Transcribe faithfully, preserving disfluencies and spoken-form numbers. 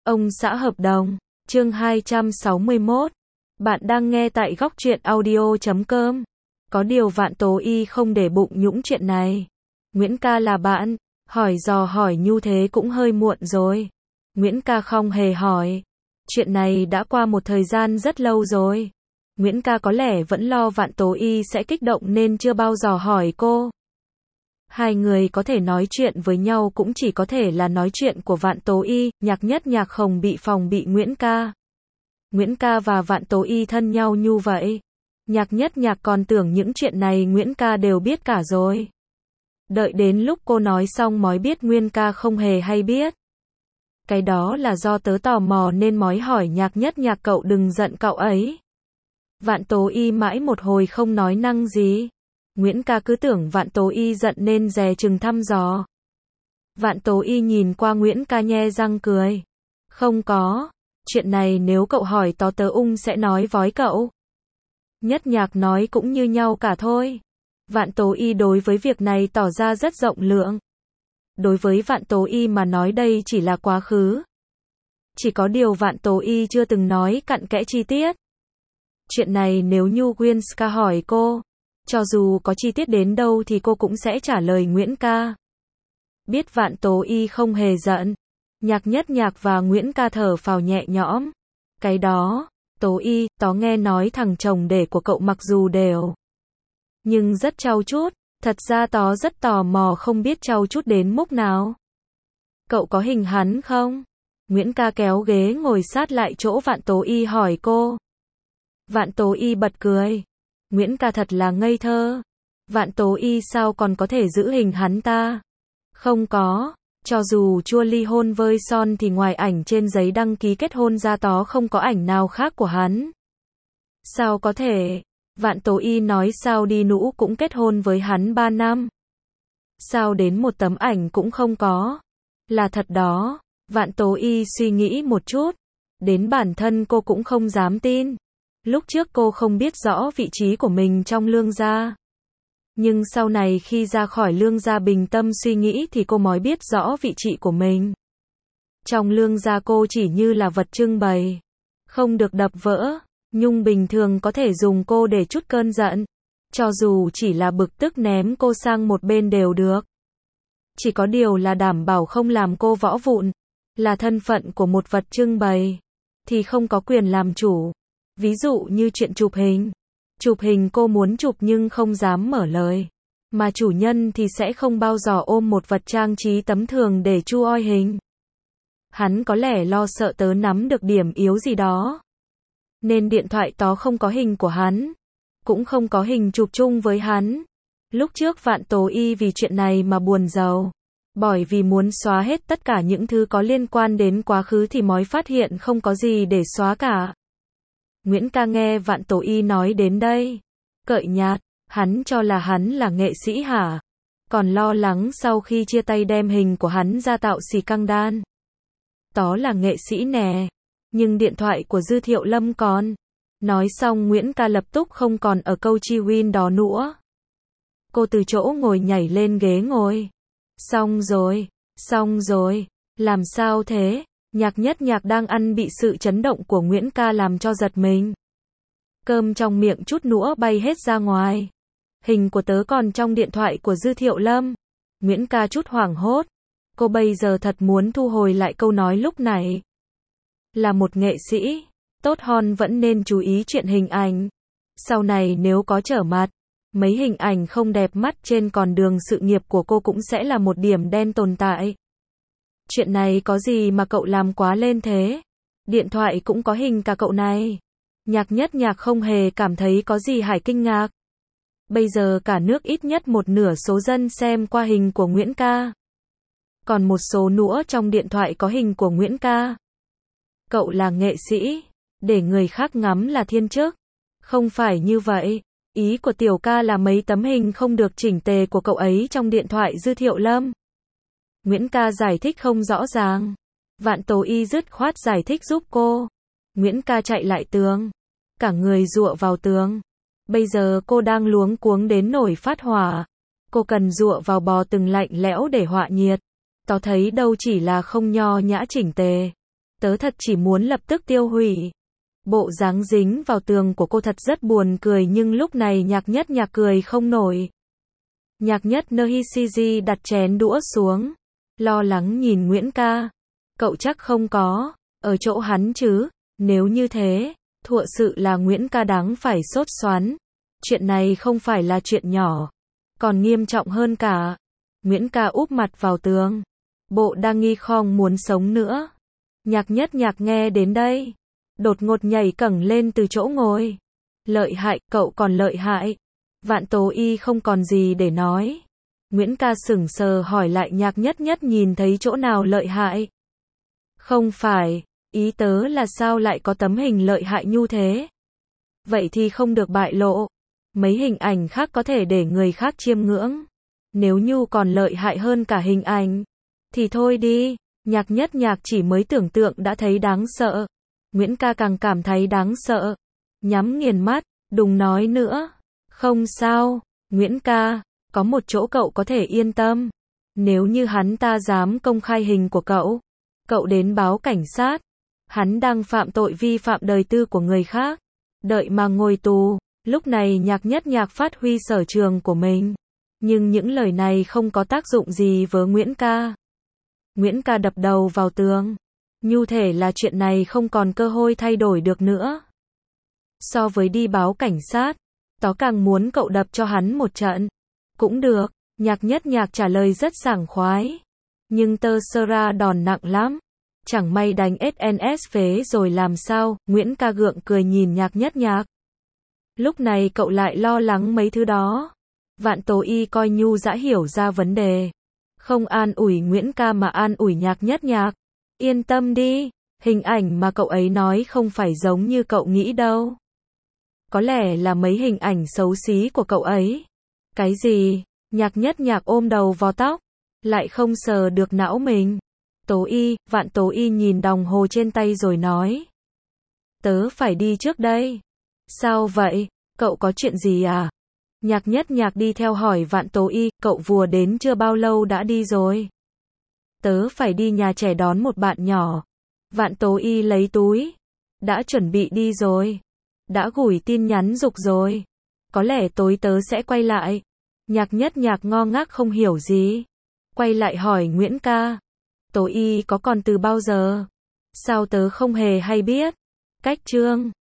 Ông xã hợp đồng, chương hai trăm sáu mươi mốt. Bạn đang nghe tại góc truyện audio chấm com. Có điều Vạn Tố Y không để bụng những chuyện này. Nguyễn ca là bạn, hỏi dò hỏi nhu thế cũng hơi muộn rồi. Nguyễn ca không hề hỏi. Chuyện này đã qua một thời gian rất lâu rồi. Nguyễn ca có lẽ vẫn lo Vạn Tố Y sẽ kích động nên chưa bao giờ hỏi cô. Hai người có thể nói chuyện với nhau cũng chỉ có thể là nói chuyện của Vạn Tố Y, Nhạc Nhất Nhạc không bị phòng bị Nguyễn ca. Nguyễn ca và Vạn Tố Y thân nhau như vậy. Nhạc Nhất Nhạc còn tưởng những chuyện này Nguyễn ca đều biết cả rồi. Đợi đến lúc cô nói xong mới biết Nguyễn ca không hề hay biết. Cái đó là do tớ tò mò nên mới hỏi Nhạc Nhất Nhạc cậu đừng giận cậu ấy. Vạn Tố Y mãi một hồi không nói năng gì. Nguyễn ca cứ tưởng Vạn Tố Y giận nên dè chừng thăm dò. Vạn Tố Y nhìn qua Nguyễn ca nhe răng cười. Không có, chuyện này nếu cậu hỏi tó tớ ung sẽ nói với cậu. Nhất Nhạc nói cũng như nhau cả thôi. Vạn Tố Y đối với việc này tỏ ra rất rộng lượng. Đối với Vạn Tố Y mà nói đây chỉ là quá khứ. Chỉ có điều Vạn Tố Y chưa từng nói cặn kẽ chi tiết. Chuyện này nếu như Winska hỏi cô, cho dù có chi tiết đến đâu thì cô cũng sẽ trả lời Nguyễn ca. Biết Vạn Tố Y không hề giận, Nhạc Nhất Nhạc và Nguyễn ca thở phào nhẹ nhõm. Cái đó, Tố Y, tó nghe nói thằng chồng để của cậu mặc dù đều, nhưng rất trau chuốt, thật ra tó rất tò mò không biết trau chuốt đến mức nào. Cậu có hình hắn không? Nguyễn ca kéo ghế ngồi sát lại chỗ Vạn Tố Y hỏi cô. Vạn Tố Y bật cười. Nguyễn ca thật là ngây thơ. Vạn Tố Y sao còn có thể giữ hình hắn ta? Không có. Cho dù chua ly hôn với Son thì ngoài ảnh trên giấy đăng ký kết hôn ra tó không có ảnh nào khác của hắn. Sao có thể? Vạn Tố Y nói sao đi nũ cũng kết hôn với hắn ba năm. Sao đến một tấm ảnh cũng không có? Là thật đó. Vạn Tố Y suy nghĩ một chút. Đến bản thân cô cũng không dám tin. Lúc trước cô không biết rõ vị trí của mình trong Lương gia. Nhưng sau này khi ra khỏi Lương gia bình tâm suy nghĩ thì cô mới biết rõ vị trí của mình. Trong Lương gia cô chỉ như là vật trưng bày. Không được đập vỡ. Nhung bình thường có thể dùng cô để trút cơn giận. Cho dù chỉ là bực tức ném cô sang một bên đều được. Chỉ có điều là đảm bảo không làm cô võ vụn. Là thân phận của một vật trưng bày. Thì không có quyền làm chủ. Ví dụ như chuyện chụp hình. Chụp hình cô muốn chụp nhưng không dám mở lời. Mà chủ nhân thì sẽ không bao giờ ôm một vật trang trí tấm thường để chu oi hình. Hắn có lẽ lo sợ tớ nắm được điểm yếu gì đó. Nên điện thoại tó không có hình của hắn. Cũng không có hình chụp chung với hắn. Lúc trước Vạn Tố Y vì chuyện này mà buồn rầu. Bởi vì muốn xóa hết tất cả những thứ có liên quan đến quá khứ thì mới phát hiện không có gì để xóa cả. Nguyễn ca nghe Vạn Tố Y nói đến đây. Cợi nhạt, hắn cho là hắn là nghệ sĩ hả? Còn lo lắng sau khi chia tay đem hình của hắn ra tạo xì căng đan. Đó là nghệ sĩ nè. Nhưng điện thoại của Dư Thiệu Lâm còn. Nói xong Nguyễn ca lập tức không còn ở câu chi win đó nữa. Cô từ chỗ ngồi nhảy lên ghế ngồi. Xong rồi, xong rồi, làm sao thế? Nhạc Nhất Nhạc đang ăn bị sự chấn động của Nguyễn ca làm cho giật mình. Cơm trong miệng chút nữa bay hết ra ngoài. Hình của tớ còn trong điện thoại của Dư Thiệu Lâm. Nguyễn ca chút hoảng hốt. Cô bây giờ thật muốn thu hồi lại câu nói lúc này. Là một nghệ sĩ, tốt hơn vẫn nên chú ý chuyện hình ảnh. Sau này nếu có trở mặt, mấy hình ảnh không đẹp mắt trên con đường sự nghiệp của cô cũng sẽ là một điểm đen tồn tại. Chuyện này có gì mà cậu làm quá lên thế? Điện thoại cũng có hình cả cậu này. Nhạc Nhất Nhạc không hề cảm thấy có gì hải kinh ngạc. Bây giờ cả nước ít nhất một nửa số dân xem qua hình của Nguyễn ca. Còn một số nữa trong điện thoại có hình của Nguyễn ca. Cậu là nghệ sĩ, để người khác ngắm là thiên chức. Không phải như vậy. Ý của tiểu ca là mấy tấm hình không được chỉnh tề của cậu ấy trong điện thoại Dư Thiệu Lâm. Nguyễn ca giải thích không rõ ràng. Vạn Tố Y dứt khoát giải thích giúp cô. Nguyễn ca chạy lại tường. Cả người dụa vào tường. Bây giờ cô đang luống cuống đến nổi phát hỏa. Cô cần dụa vào bò từng lạnh lẽo để họa nhiệt. Tao thấy đâu chỉ là không nho nhã chỉnh tề. Tớ thật chỉ muốn lập tức tiêu hủy. Bộ dáng dính vào tường của cô thật rất buồn cười nhưng lúc này Nhạc Nhất Nhạc cười không nổi. Nhạc Nhất Nhạc đặt chén đũa xuống, lo lắng nhìn Nguyễn ca. Cậu chắc không có, ở chỗ hắn chứ, nếu như thế, thực sự là Nguyễn ca đáng phải sốt xoắn. Chuyện này không phải là chuyện nhỏ, còn nghiêm trọng hơn cả. Nguyễn ca úp mặt vào tường, bộ đang nghi không muốn sống nữa. Nhạc Nhất Nhạc nghe đến đây, đột ngột nhảy cẳng lên từ chỗ ngồi. Lợi hại, cậu còn lợi hại. Vạn Tố Y không còn gì để nói. Nguyễn ca sững sờ hỏi lại Nhạc Nhất Nhất nhìn thấy chỗ nào lợi hại. Không phải, ý tớ là sao lại có tấm hình lợi hại như thế? Vậy thì không được bại lộ. Mấy hình ảnh khác có thể để người khác chiêm ngưỡng. Nếu như còn lợi hại hơn cả hình ảnh, thì thôi đi. Nhạc Nhất Nhạc chỉ mới tưởng tượng đã thấy đáng sợ. Nguyễn ca càng cảm thấy đáng sợ. Nhắm nghiền mắt, đừng nói nữa. Không sao, Nguyễn ca, có một chỗ cậu có thể yên tâm. Nếu như hắn ta dám công khai hình của cậu, cậu đến báo cảnh sát. Hắn đang phạm tội vi phạm đời tư của người khác, đợi mà ngồi tù. Lúc này Nhạc Nhất Nhạc phát huy sở trường của mình. Nhưng những lời này không có tác dụng gì với Nguyễn ca. Nguyễn ca đập đầu vào tường. Như thể là chuyện này không còn cơ hội thay đổi được nữa. So với đi báo cảnh sát, tớ càng muốn cậu đập cho hắn một trận. Cũng được, Nhạc Nhất Nhạc trả lời rất sảng khoái. Nhưng tơ sơ ra đòn nặng lắm. Chẳng may đánh ét en ét phế rồi làm sao? Nguyễn ca gượng cười nhìn Nhạc Nhất Nhạc. Lúc này cậu lại lo lắng mấy thứ đó. Vạn Tố Y coi như đã hiểu ra vấn đề. Không an ủi Nguyễn ca mà an ủi Nhạc Nhất Nhạc. Yên tâm đi, hình ảnh mà cậu ấy nói không phải giống như cậu nghĩ đâu. Có lẽ là mấy hình ảnh xấu xí của cậu ấy. Cái gì? Nhạc Nhất Nhạc ôm đầu vào tóc, lại không sờ được não mình. Tố Y, Vạn Tố Y nhìn đồng hồ trên tay rồi nói. Tớ phải đi trước đây. Sao vậy? Cậu có chuyện gì à? Nhạc Nhất Nhạc đi theo hỏi Vạn Tố Y, cậu vừa đến chưa bao lâu đã đi rồi? Tớ phải đi nhà trẻ đón một bạn nhỏ. Vạn Tố Y lấy túi. Đã chuẩn bị đi rồi. Đã gửi tin nhắn giục rồi. Có lẽ tối tớ sẽ quay lại. Nhạc Nhất Nhạc ngơ ngác không hiểu gì. Quay lại hỏi Nguyễn ca. Tố Y có còn từ bao giờ? Sao tớ không hề hay biết? Cách chương